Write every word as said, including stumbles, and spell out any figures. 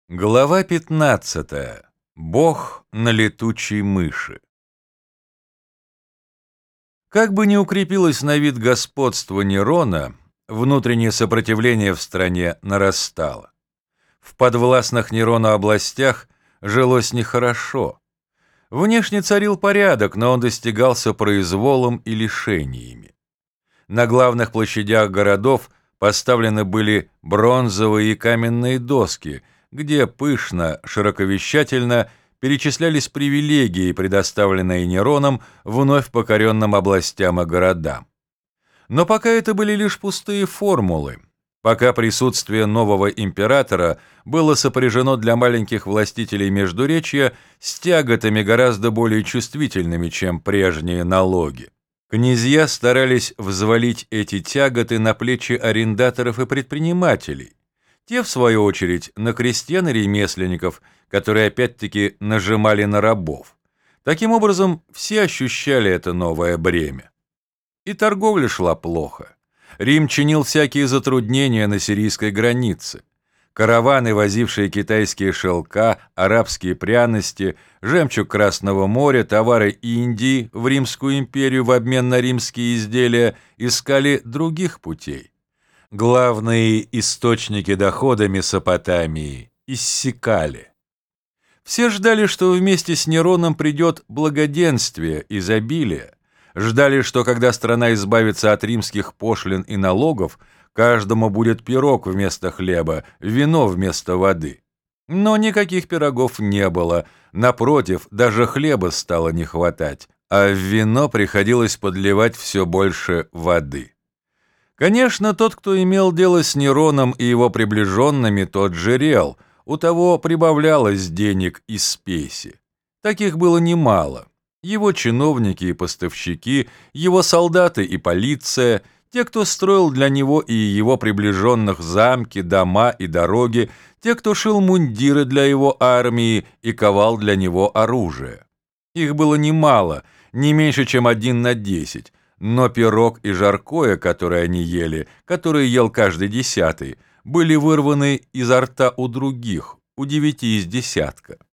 Глава пятнадцатая. Бог на летучей мыши. Как бы ни укрепилось на вид господство Нерона, внутреннее сопротивление в стране нарастало. В подвластных Нерону областях жилось нехорошо. Внешне царил порядок, но он достигался произволом и лишениями. На главных площадях городов поставлены были бронзовые и каменные доски, где пышно, широковещательно перечислялись привилегии, предоставленные Нероном вновь покоренным областям и городам. Но пока это были лишь пустые формулы, пока присутствие нового императора было сопряжено для маленьких властителей Междуречья с тяготами гораздо более чувствительными, чем прежние налоги. Князья старались взвалить эти тяготы на плечи арендаторов и предпринимателей, те, в свою очередь, на крестьян и ремесленников, которые опять-таки нажимали на рабов. Таким образом, все ощущали это новое бремя. И торговля шла плохо. Рим чинил всякие затруднения на сирийской границе. Караваны, возившие китайские шелка, арабские пряности, жемчуг Красного моря, товары Индии в Римскую империю в обмен на римские изделия, искали других путей. Главные источники дохода Месопотамии иссякали. Все ждали, что вместе с Нероном придет благоденствие, изобилие. Ждали, что когда страна избавится от римских пошлин и налогов, каждому будет пирог вместо хлеба, вино вместо воды. Но никаких пирогов не было. Напротив, даже хлеба стало не хватать, а в вино приходилось подливать все больше воды. Конечно, тот, кто имел дело с Нероном и его приближенными, тот жирел, у того прибавлялось денег из спеси. Таких было немало. Его чиновники и поставщики, его солдаты и полиция, те, кто строил для него и его приближенных замки, дома и дороги, те, кто шил мундиры для его армии и ковал для него оружие. Их было немало, не меньше, чем один на десять. Но пирог и жаркое, которые они ели, которые ел каждый десятый, были вырваны изо рта у других, у девяти из десятка.